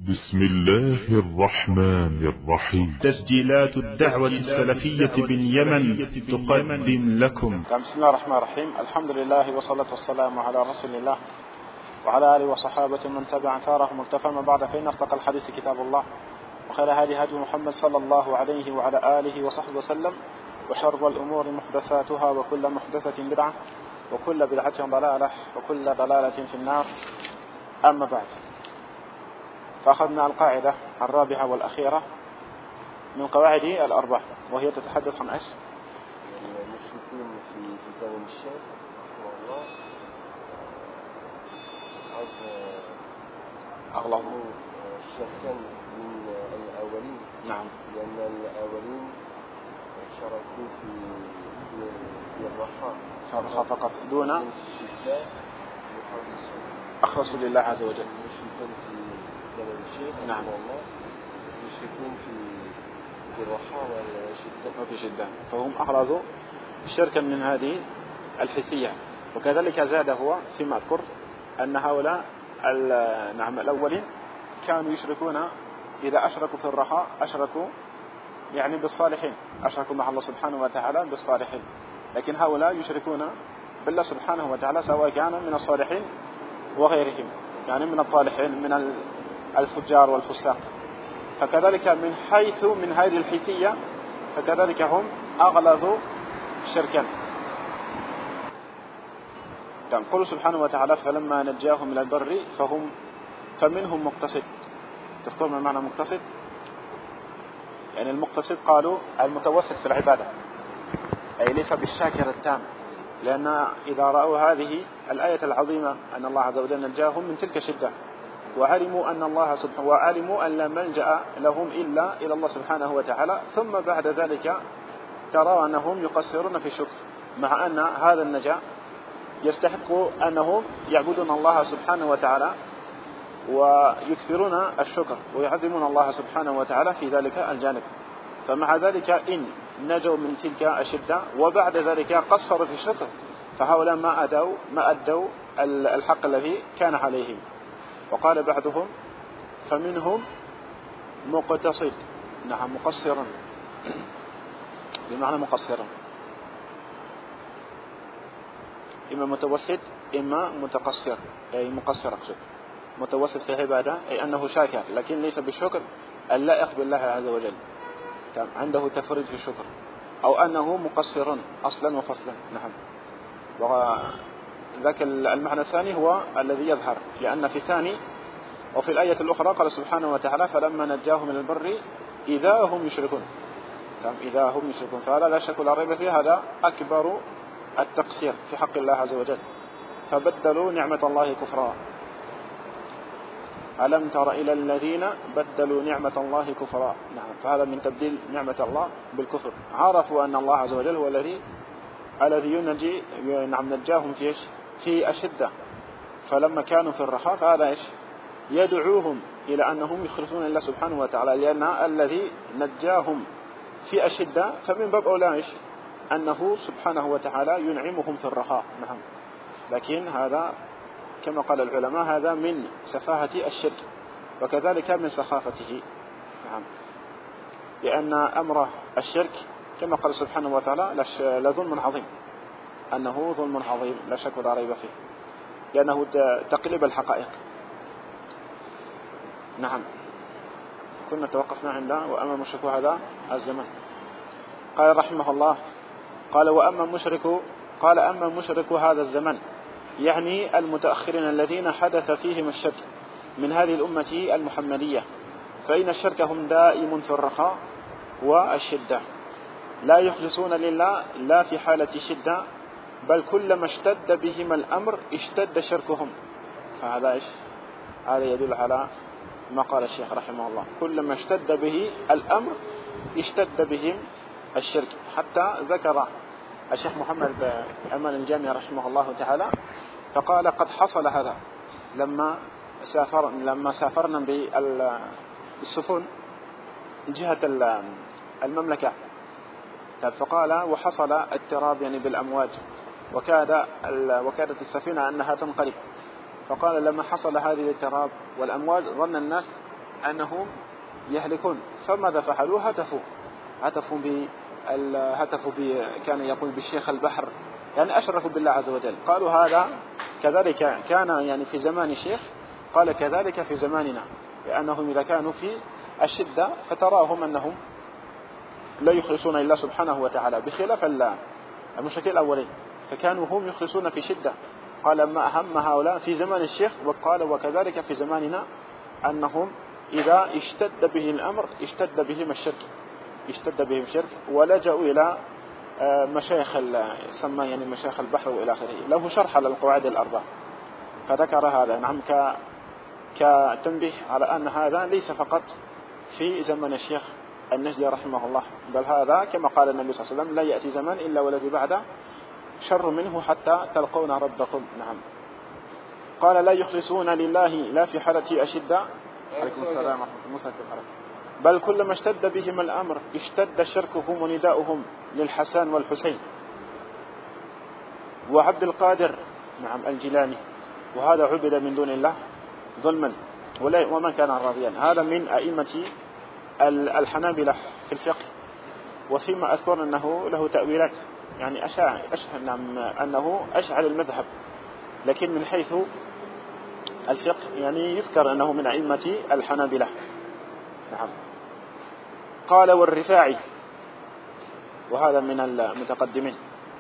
بسم الله الرحمن الرحيم. تسجيلات الدعوة السلفية باليمن تقدم لكم. بسم الله الرحمن الرحيم. الحمد لله والصلاة والسلام على رسول الله وعلى آله وصحابته من تبع أثارهم واقتفى ما بعد، فإن أصدق الحديث كتاب الله، وخير هدي محمد صلى الله عليه وعلى آله وصحبه وسلم، وشر الأمور محدثاتها، وكل محدثة بدعة، وكل بدعة ضلالة، وكل ضلالة في النار. أما بعد، فأخذنا القاعدة الرابعة والأخيرة من قواعد الأربع، وهي تتحدث عن إيش؟ المشركين في زمن الشيخ رحمه الله أغلظوا شركا من الأولين. نعم. لأن الأولين شاركوا في الرخاء فقط دون الشدة، أخلصوا لله عز وجل. المشركون في زمن الشيخ نعم. رحمه الله المشركون في الرخاء والشدة وفي شدة، فهم أخلصوا شركا من هذه الحسية. وكذلك زاد هو فيما أذكر أن هؤلاء الأولين كانوا يشركون، إذا أشركوا في الرخاء أشركوا يعني بالصالحين، أشركوا مع الله سبحانه وتعالى بالصالحين. لكن هؤلاء يشركون بالله سبحانه وتعالى، سواء كان من الصالحين وغيرهم، يعني من الطالحين من الفجار والفساق. فكذلك من حيث من هذه الحيثية فكذلك هم أغلظوا شركا. قال سبحانه وتعالى: فلما نجاهم من البر فمنهم مقتصد. تذكر ما معنى مقتصد؟ يعني المقتصد قالوا المتوسط في العبادة، أي ليس بالشاكر التام، لأن إذا رأوا هذه الآية العظيمة أن الله عز وجل نجاهم من تلك الشدة، وعلموا أن لا ملجأ لهم إلا إلى الله سبحانه وتعالى، ثم بعد ذلك ترى أنهم يقصرون في الشكر، مع أن هذا النجاة يستحق أنهم يعبدون الله سبحانه وتعالى ويكثرون الشكر ويعظمون الله سبحانه وتعالى في ذلك الجانب. فمع ذلك إن نجوا من تلك الشدة وبعد ذلك قصروا في الشكر، فهؤلاء ما أدوا الحق الذي كان عليهم. وقال بعضهم: فمنهم مقتصد. نعم، مقصرا بمعنى مقصرا، إما متوسط إما متقصر، أي مقصر أقصد. متوسط في عبادة أي أنه شاكر لكن ليس بالشكر اللائق بالله عز وجل، عنده تفريط في الشكر، أو أنه مقصر أصلا وفصلا. نعم. وذاك المعنى الثاني هو الذي يظهر، لأن في ثاني وفي الآية الأخرى قال سبحانه وتعالى: فلما نجاهم من البر إذا هم يشركون. إذا هم يشركون، فهذا لا شك ولا ريب فيه، هذا أكبر التقصير في حق الله عز وجل. فبدلوا نعمة الله كفرا. ألم تر إلى الذين بدلوا نعمة الله كفرا. نعم. فهذا من تبديل نعمة الله بالكفر. عرفوا أن الله عز وجل هو الذي ينجي. نعم، نجاهم في الشدة، فلما كانوا في الرخاء فهذا يدعوهم إلى أنهم يخلصون الله سبحانه وتعالى، لأن الذي نجاهم في الشدة فمن باب أولى أنه سبحانه وتعالى ينعمهم في الرخاء. نعم. لكن هذا كما قال العلماء هذا من سفاهة الشرك، وكذلك من سخافته. نعم. لأن أمر الشرك كما قال سبحانه وتعالى لظلم عظيم، أنه ظلم عظيم لا شك ولا ريب فيه، لأنه تقلب الحقائق. نعم. كنا توقفنا عند وأما مشرك هذا الزمان. قال رحمه الله: قال أما مشرك هذا الزمان، يعني المتأخرين الذين حدث فيهم الشرك من هذه الأمة المحمدية، فإن شركهم دائم في الرخاء والشدة، لا يخلصون لله لا في حالة الشدة، بل كلما اشتد بهم الأمر اشتد شركهم. فهذا هذا يدل على ما قال الشيخ رحمه الله: كلما اشتد به الأمر اشتد بهم الشرك. حتى ذكر الشيخ محمد أمان الجامع رحمه الله تعالى فقال: قد حصل هذا لما سافرنا بالسفن جهة المملكة. فقال: وحصل اضطراب يعني بالأمواج، وكادت السفينة أنها تنقلب. فقال: لما حصل هذه الاضطراب والأمواج ظن الناس أنهم يهلكون. فماذا فعلوا؟ هتفوا كان يقول بالشيخ البحر، يعني أشركوا بالله عز وجل. قالوا هذا كذلك كان يعني في زمان الشيخ، قال كذلك في زماننا، لأنهم إذا كانوا في الشدة فتراهم أنهم لا يخلصون إلا سبحانه وتعالى، بخلاف المشركين الأولين فكانوا هم يخلصون في شدة. قال ما أهم هؤلاء في زمان الشيخ، وقال وكذلك في زماننا، أنهم إذا اشتد به الأمر اشتد بهم الشرك ولجأوا إلى مشايخ سمى يعني مشايخ البحر وإلى آخره. له شرح على القواعد الأربع فذكر هذا، نعم، كتنبيه على أن هذا ليس فقط في زمن الشيخ النجدي رحمه الله، بل هذا كما قال النبي صلى الله عليه وسلم لا يأتي زمان إلا والذي بعده شر منه حتى تلقون ربكم. نعم. قال لا يخلصون لله لا في حالة أشدة، عليكم السلام ورحمة الله، بل كلما اشتد بهم الأمر اشتد شركهم ونداؤهم للحسن والحسين وعبد القادر، نعم، الجيلاني، وهذا عبد من دون الله ظلما ومن كان راضيا. هذا من أئمة الحنابلة في الفقه، وفيما أذكر أنه له تأويلات، يعني نعم، أنه أشعل المذهب، لكن من حيث الفقه يعني يذكر أنه من أئمة الحنابلة. نعم. قال والرفاعي، وهذا من المتقدمين،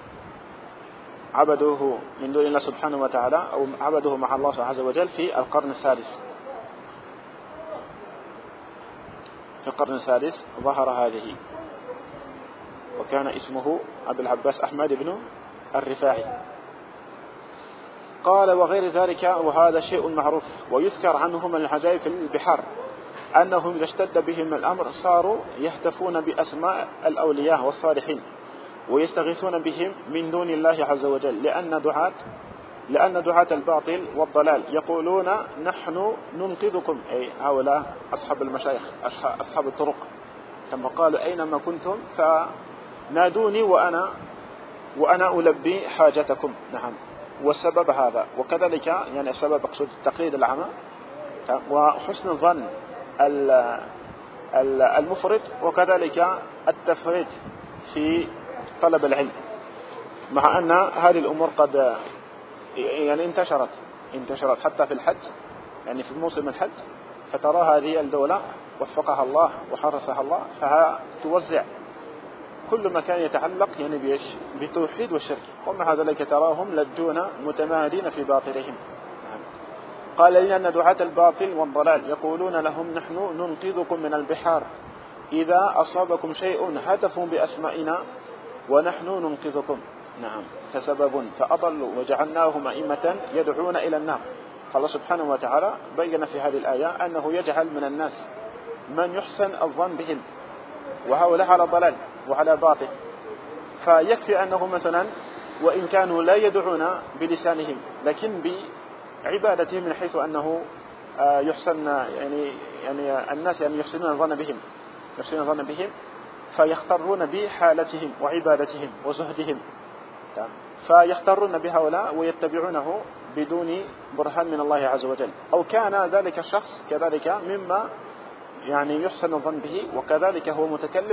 عبدوه من دون الله سبحانه وتعالى، أو عبدوه مع الله عز وجل في القرن السادس. في القرن السادس ظهر هذه، وكان اسمه أبو العباس أحمد بن الرفاعي. قال وغير ذلك، وهذا شيء معروف، ويذكر عنهم من العجائب في البحار أنهم إذا اشتد بهم الأمر صاروا يهتفون بأسماء الأولياء والصالحين ويستغيثون بهم من دون الله عز وجل، لأن دعاة الباطل والضلال يقولون نحن ننقذكم، أي هؤلاء أصحاب المشايخ أصحاب الطرق، كما قالوا أينما كنتم فنادوني وأنا ألبي حاجتكم. نعم. والسبب هذا، وكذلك يعني السبب أقصد التقليد العامة وحسن الظن المفرط، وكذلك التفريط في طلب العلم، مع أن هذه الأمور قد يعني انتشرت حتى في الحج، يعني في موسم الحج، فترى هذه الدولة وفقها الله وحرسها الله فها توزع كل ما كان يتعلق يعني بالتوحيد والشرك، ومع ذلك تراهم لجون متمادين في باطلهم. قال لأن دعاة الباطل والضلال يقولون لهم نحن ننقذكم من البحار، إذا أصابكم شيء هتفوا بأسمائنا ونحن ننقذكم. نعم. فسبب فأضلوا وجعلناهم أئمة يدعون إلى النار. فالله سبحانه وتعالى بين في هذه الآية أنه يجعل من الناس من يحسن الظن بهم، وهؤلاء على ضلال وعلى باطل، فيكفي أنه مثلا وإن كانوا لا يدعون بلسانهم لكن بعبادتهم، من حيث أنه يحسن يعني الناس يعني يحسنون الظن بهم فيختارون بحالتهم وعبادتهم وزهدهم، فيختارون بهؤلاء ويتبعونه بدون برهان من الله عز وجل. أو كان ذلك الشخص كذلك مما يعني يحسن الظن به، وكذلك هو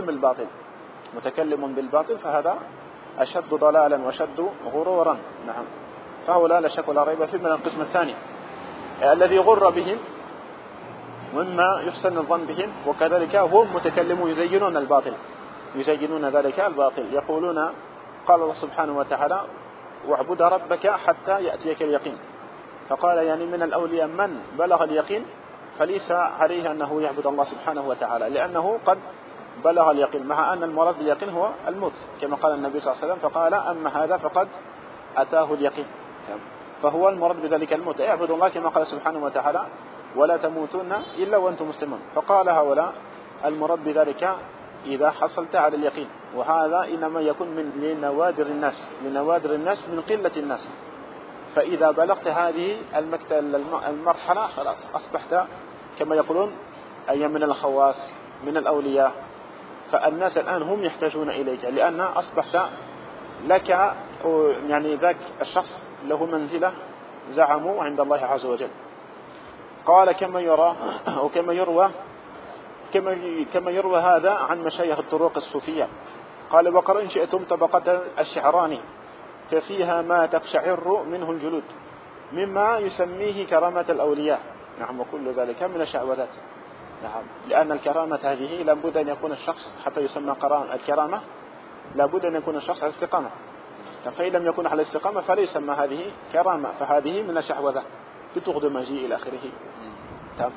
متكلم بالباطل، فهذا أشد ضلالا وأشد غرورا. نعم. فهؤلاء لا شك ولا ريب في من القسم الثاني الذي غر بهم مما يحسن الظن بهم، وكذلك هم متكلمون يزينون ذلك الباطل. يقولون قال الله سبحانه وتعالى واعبد ربك حتى يأتيك اليقين، فقال يعني من الأولياء من بلغ اليقين فليس عليه أنه يعبد الله سبحانه وتعالى، لأنه قد بلغ اليقين، مع أن المراد باليقين هو الموت، كما قال النبي صلى الله عليه وسلم فقال أما هذا فقد أتاه اليقين، فهو المراد بذلك الموت، اعبد الله كما قال سبحانه وتعالى ولا تموتن إلا وأنتم مسلمون. فقال هؤلاء المراد بذلك إذا حصلت على اليقين، وهذا إنما يكون من لنوادر الناس من قلة الناس. فإذا بلغت هذه المرحلة خلاص أصبحت كما يقولون أي من الخواص من الأولياء، فالناس الآن هم يحتاجون إليك، لأن أصبحت لك يعني ذاك الشخص له منزلة زعموا عند الله عز وجل. قال كما يرى أو كما يروى هذا عن مشايخ الطرق الصوفية. قال وقرأ إن شئتم طبقة الشعراني ففيها ما تقشعر منه الجلود مما يسميه كرامة الأولياء. نعم، وكل ذلك من الشعوذات. نعم، لأن الكرامة هذه لابد أن يكون الشخص حتى يسمى الكرامة لابد أن يكون الشخص على الاستقامة، فإن لم يكن على الاستقامة فليس ما هذه كرامة، فهذه من الشعوذة بتغض مجيء إلى آخره. تمام.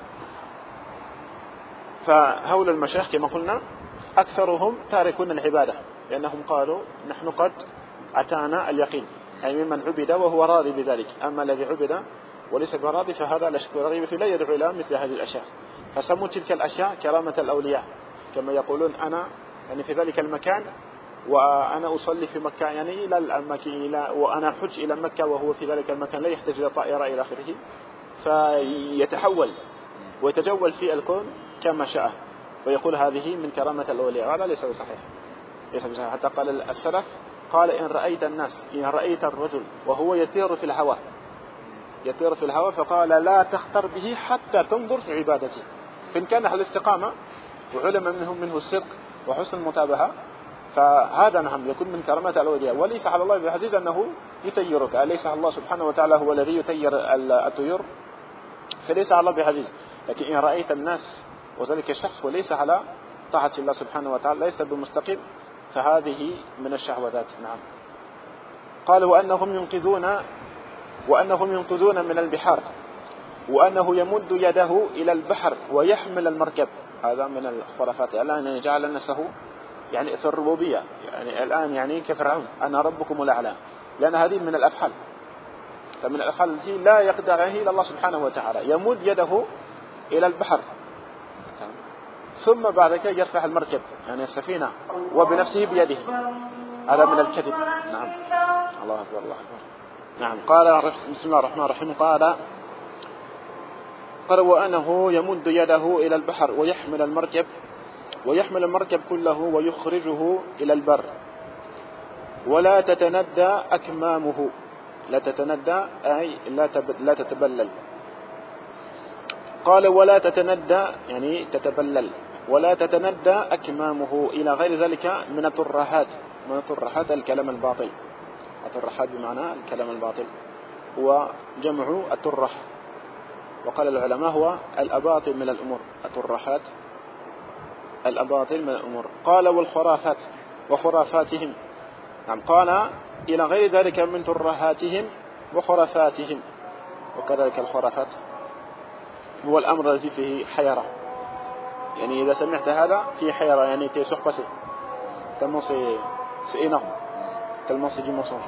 فهؤلاء المشايخ كما قلنا أكثرهم تاركون العبادة، لأنهم قالوا نحن قد أتانا اليقين، يعني ممن عبد وهو راضي بذلك. أما الذي عبد وليس براضي فهذا لا شك رغيب فيه، لا يدعو إلى مثل هذه الأشياء. فسموا تلك الأشياء كرامة الأولياء، كما يقولون أنا يعني في ذلك المكان وأنا أصلي في مكة، يعني إلى المكان وأنا حج إلى مكة وهو في ذلك المكان لا يحتاج إلى طائرة إلى آخره، فيتحول ويتجول في الكون كما شاء، ويقول هذه من كرامة الأولياء. هذا ليس بصحيح، ليس بصحيح. حتى قال السلف قال إن رأيت الرجل وهو يطير في الهواء فقال لا تختر به حتى تنظر في عبادته. فإن كان على الاستقامة وعلم منه الصدق وحسن المتابعة فهذا نعم يكون من كرامة الأولياء. وليس على الله بعزيز أنه يطيرك، ليس الله سبحانه وتعالى هو الذي يطير الطيور، فليس على الله بعزيز. لكن إن رأيت الناس وذلك الشخص وليس على طاعة الله سبحانه وتعالى ليس بمستقيم فهذه من الشهوات. نعم. قال وأنهم ينقذون من البحار، وأنه يمد يده إلى البحر ويحمل المركب. هذا من الخرافات. الآن جعل نفسه يعني في الربوبية، يعني الآن يعني كفرعون أنا ربكم الأعلى، لأن هذه من الأفعال، فمن الأفعال التي لا يقدر عليه إلا الله سبحانه وتعالى. يمد يده إلى البحر ثم بعد كده يرفع المركب يعني السفينة وبنفسه بيده. هذا من الكذب. نعم. الله أكبر الله أكبر. نعم. قال بسم الله الرحمن الرحيم قال وأنه يمد يده إلى البحر ويحمل المركب كله ويخرجه إلى البر ولا تتندى أكمامه. لا تتندى أي لا تتبلل. قال ولا تتندى يعني تتبلل، ولا تتندى أكمامه إلى غير ذلك من الترهات. من الترهات الكلام الباطل. الترهات بمعنى الكلام الباطل وجمع الترح، وقال العلماء هو الأباطل من الأمور. الترهات الأباطل من الأمور. قال والخرافات وخرافاتهم. نعم. قال إلى غير ذلك من ترهاتهم وخرافاتهم. وكذلك الخرافات هو الأمر الذي فيه حيرة، يعني إذا سمعت هذا فيه حيرة يعني تسوق بسي تموسي سئنه تلموسي جموسون.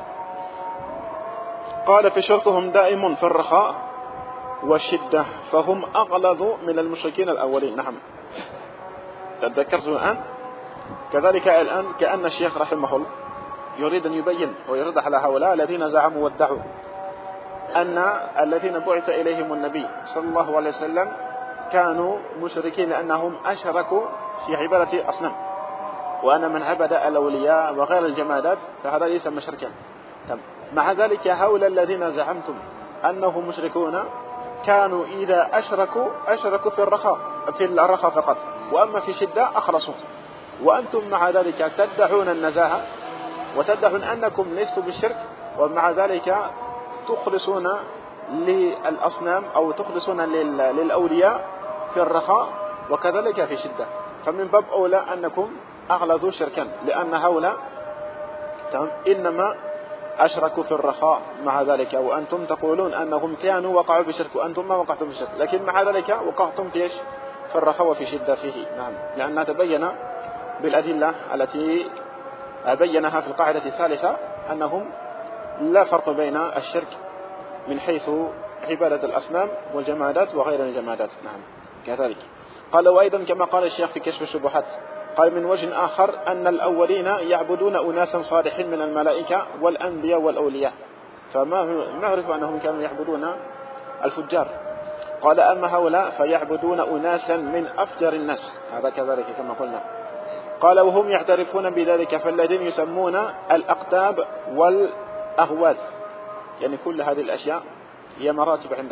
قال في شرطهم دائم في الرخاء والشدة فهم أغلظ من المشركين الأولين. نعم. تذكرت الآن كذلك الآن كأن الشيخ رحمه الله يريد أن يبين ويرد على هؤلاء الذين زعموا وادعوا أن الذين بعث إليهم النبي صلى الله عليه وسلم كانوا مشركين لأنهم أشركوا في عبادة أصنام، وأن من عبد الأولياء وغير الجمادات فهذا ليس مشركا. مع ذلك هؤلاء الذين زعمتم أنهم مشركون كانوا إذا أشركوا في الرخاء فقط، وأما في شدة أخلصوا. وأنتم مع ذلك تدعون النزاهة وتدعون أنكم لستوا بالشرك، ومع ذلك تخلصون للأصنام أو تخلصون للأولياء في الرخاء وكذلك في شدة. فمن باب أولى أنكم أغلظوا شركا، لأن هؤلاء إنما أشركوا في الرخاء مع ذلك، وأنتم تقولون أنهم كانوا وقعوا بشرك وأنتم ما وقعتم بشرك، لكن مع ذلك وقعتم في الرخاء وفي شدة فيه. نعم. لأنها تبين بالأدلة التي بينها في القاعدة الثالثة أنهم لا فرق بين الشرك من حيث عبادة الأصنام والجمادات وغير الجمادات. نعم. كذلك قال وأيضا كما قال الشيخ في كشف الشبهات قال من وجه آخر أن الأولين يعبدون أناسا صالحين من الملائكة والأنبياء والأولياء، فما نعرف أنهم كانوا يعبدون الفجار. قال أما هؤلاء فيعبدون أناسا من أفجر الناس، هذا كذلك كما قلنا. قال وهم يعترفون بذلك فالذين يسمون الأقطاب والأغواث، يعني كل هذه الأشياء هي مراتب عندهم.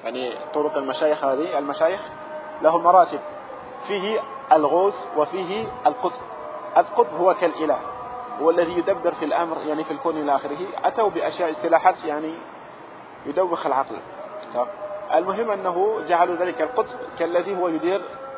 يعني طرق المشايخ هذه، المشايخ له مراتب، فيه الغوث وفيه القطب. القطب هو كالإله، هو الذي يدبر في الأمر يعني في الكون إلى آخره. أتوا بأشياء اصطلاحات يعني يدوخ العقل. المهم أنه جعلوا ذلك القطب كالذي هو يدير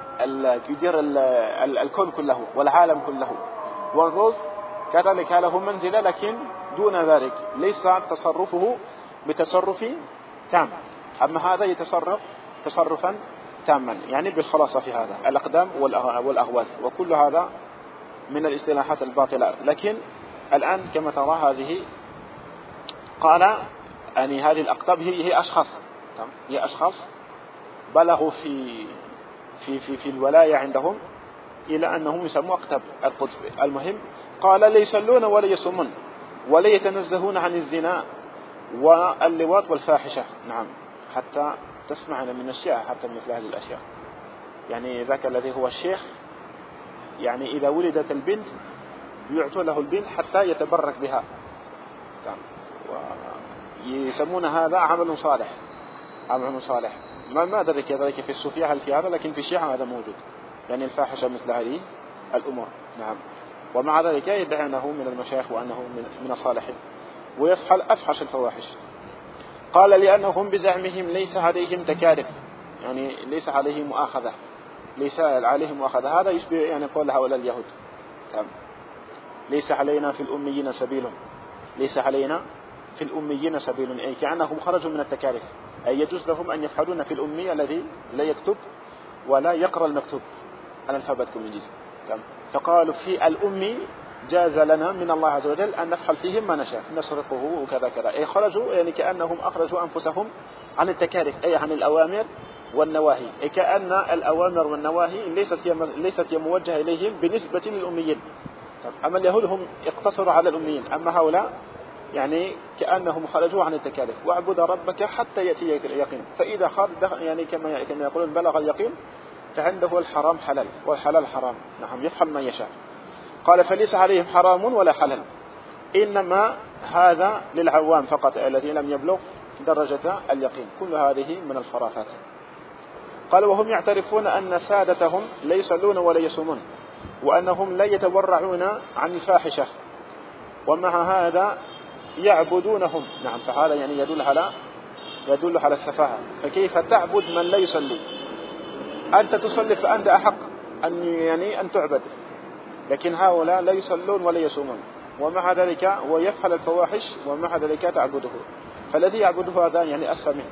الكون كله والعالم كله. والغوث كذلك له منزلة لكن دون ذلك، ليس تصرفه بتصرف تام، أما هذا يتصرف تصرفا تاما، يعني بالخلاصة في هذا الأقدام والأغواث. وكل هذا من الاصطلاحات الباطلة. لكن الآن كما ترى هذه قال يعني هذه الأقطاب هي أشخاص، هي أشخاص بلغوا في الولاية عندهم إلى أنهم يسموا أقطاب القطب. المهم قال لا يصلون ولا يصومون ولا يتنزهون عن الزنا واللواط والفاحشة. نعم، حتى تسمعنا من الشيعة حتى مثل هذه الأشياء. يعني ذاك الذي هو الشيخ يعني إذا ولدت البنت يعطوا له البنت حتى يتبرك بها، ويسمون هذا عمل صالح، عمل صالح. ما أدري كذلك في الصوفية هل في هذا، لكن في الشيعة هذا موجود، يعني الفاحشة مثل هذه الأمور. نعم، ومع ذلك يدعي أنه من المشايخ وأنه من الصالحين ويفعل أفحش الفواحش. قال لأنهم بزعمهم ليس عليهم تكاليف، يعني ليس عليهم مؤاخذة، ليس عليهم مؤاخذة. هذا يشبه يعني قول هؤلاء اليهود، ليس علينا في الأميين سبيل، ليس علينا في الأميين سبيل، أي كأنهم خرجوا من التكاليف، أي يجوز لهم أن يفعلون في الأمي الذي لا يكتب ولا يقرأ المكتوب الألفابet كوميديز. فقالوا في الأمي جاز لنا من الله عز وجل أن نفعل فيهم ما نشاء، نسرقه وكذا كذا، أي خرجوا يعني كأنهم أخرجوا أنفسهم عن التكاليف، أي عن الأوامر والنواهي، أي كأن الأوامر والنواهي ليست موجهة إليهم بالنسبة للأميين. أما اليهود هم اقتصروا على الأميين، أما هؤلاء يعني كأنهم خرجوا عن التكاليف. واعبد ربك حتى يأتي اليقين، فإذا يعني كما يقولون بلغ اليقين فعنده الحرام حلال والحلال حرام. نعم، يفعل ما يشاء. قال فليس عليهم حرام ولا حلال، إنما هذا للعوام فقط الذي لم يبلغ درجة اليقين. كل هذه من الخرافات. قال وهم يعترفون أن سادتهم لا يصلون ولا يصومون وأنهم لا يتورعون عن الفاحشة، ومع هذا يعبدونهم. نعم، فهذا يعني يدل على السفاهة. فكيف تعبد من لا يصلي؟ أنت تصلي فأنت أحق أن تعبد، لكن هؤلاء لا يصلون ولا يصومون، ومع ذلك هو يفعل الفواحش ومع ذلك تعبده، فالذي يعبده هذا يعني أسفى منه.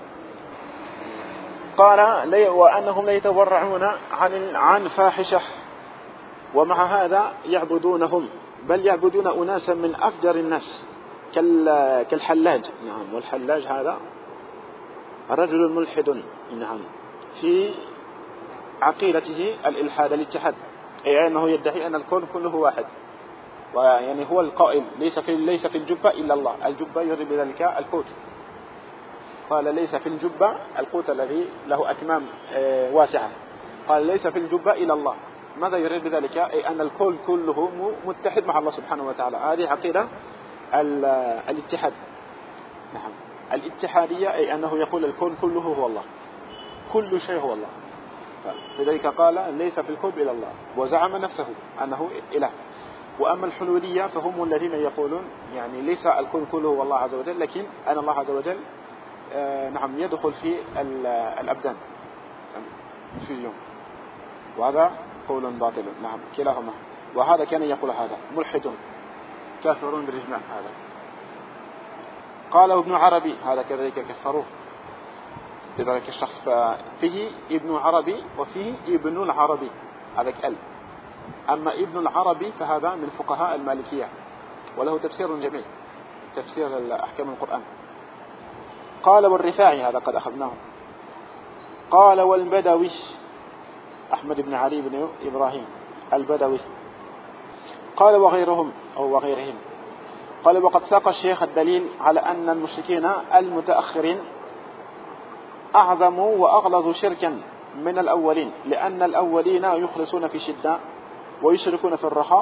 قال وأنهم لا يتورعون عن فاحشة، ومع هذا يعبدونهم، بل يعبدون أناسا من أفجر الناس كالحلاج. نعم، والحلاج هذا رجل ملحد، نعم، في عقيدته الإلحاد الاتحاد، أي أنه يدعي أن الكون كله واحد، ويعني هو القائل ليس في الجبة إلا الله. الجبة يريد بذلك القوت، قال ليس في الجبة القوت الذي له أكمام واسعة، قال ليس في الجبة إلا الله. ماذا يريد بذلك؟ أي أن الكون كله متحد مع الله سبحانه وتعالى. هذه عقيدة الاتحاد. نعم، الاتحادية، أي أنه يقول الكون كله هو الله، كل شيء هو الله. لذلك قال ليس في الكون إلا الله، وزعم نفسه أنه إله. وأما الحلولية فهم الذين يقولون يعني ليس الكون كله هو الله عز وجل، لكن أن الله عز وجل نعم يدخل في الأبدان في اليوم، وهذا قول باطل. نعم، كلاهما. وهذا كان يقول هذا ملحد كافرون بالإجماع. هذا قال ابن عربي، هذا كذلك كفروه لذلك الشخص. فيه ابن عربي وفيه ابن العربي، هذا كأل. أما ابن العربي فهذا من فقهاء المالكية، وله تفسير جميل، تفسير أحكام القرآن. قال والرفاعي، هذا قد أخذناه. قال والبدوي، أحمد بن علي بن إبراهيم البدوي. قال وغيرهم أو وغيرهم. قال وقد ساق الشيخ الدليل على أن المشركين المتأخرين أعظم وأغلظ شركا من الأولين، لأن الأولين يخلصون في الشدة ويشركون في الرخاء،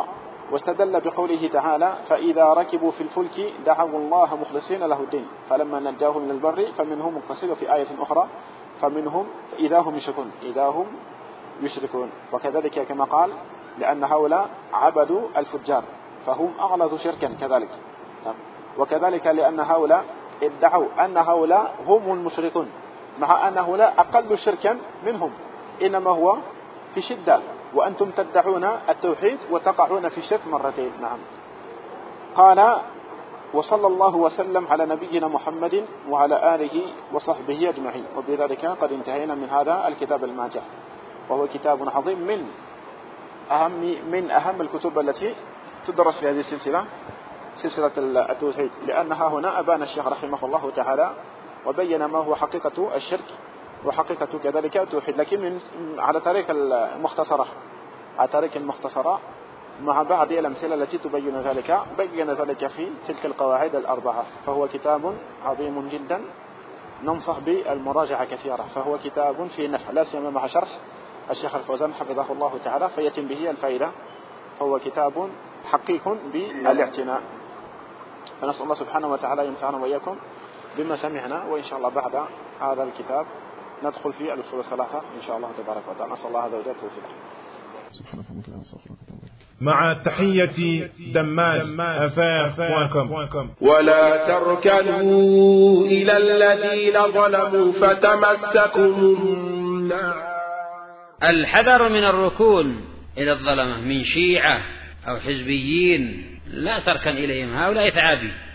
واستدل بقوله تعالى فإذا ركبوا في الفلك دعوا الله مخلصين له الدين فلما نجاهم من البر فمنهم مقتصد. وفي آية أخرى فمنهم إذا هم يشركون. وكذلك كما قال لأن هؤلاء عبدوا الفجار فهم أغلظ شركا كذلك. وكذلك لأن هؤلاء ادعوا أن هؤلاء هم المشركون مع أن هؤلاء أقل شركا منهم إنما هو في شدة وأنتم تدعون التوحيد وتقعون في الشرك مرتين. نعم. قال وصلى الله وسلم على نبينا محمد وعلى آله وصحبه أجمعين. وبذلك قد انتهينا من هذا الكتاب الماتع وهو كتاب عظيم من أهم الكتب التي تدرس في هذه السلسلة سلسلة التوحيد لأنها هنا أبان الشيخ رحمه الله تعالى وبين ما هو حقيقة الشرك وحقيقة كذلك التوحيد لكن على طريق المختصرة مع بعض الأمثلة التي تبين ذلك بين ذلك في تلك القواعد الأربعة. فهو كتاب عظيم جدا ننصح بالمراجعة كثيرا فهو كتاب فيه نفع لا سيما مع شرح الشيخ الفوزان حفظه الله تعالى فيتم به الفائدة. فهو كتاب حقيق بالاعتناء فنسأل الله سبحانه وتعالى ينفعنا وإياكم بما سمعنا. وإن شاء الله بعد هذا الكتاب ندخل في الأصول الثلاثة إن شاء الله تبارك وتعالى. نسأل الله عز وجل التوفيق. مع تحية دماج أفاف.com. ولا تركنوا إلى الذين ظلموا فتمسكم النار. الحذر من الركون إلى الظلمة من شيعة أو حزبيين لا تركن إليهم هؤلاء ثعابين